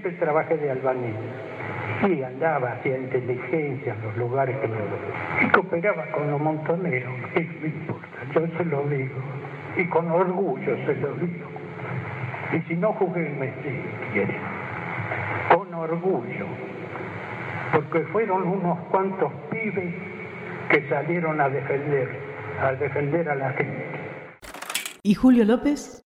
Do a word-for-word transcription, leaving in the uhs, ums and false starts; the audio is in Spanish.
siempre trabajé de albañil. Y andaba, hacía inteligencia en los lugares que me... Y cooperaba con los montoneros, eso me importa, yo se lo digo. Y con orgullo se lo digo. Y si no, juzguenme si quieren. Con orgullo. Porque fueron unos cuantos pibes que salieron a defender, a defender a la gente. ¿Y Julio López?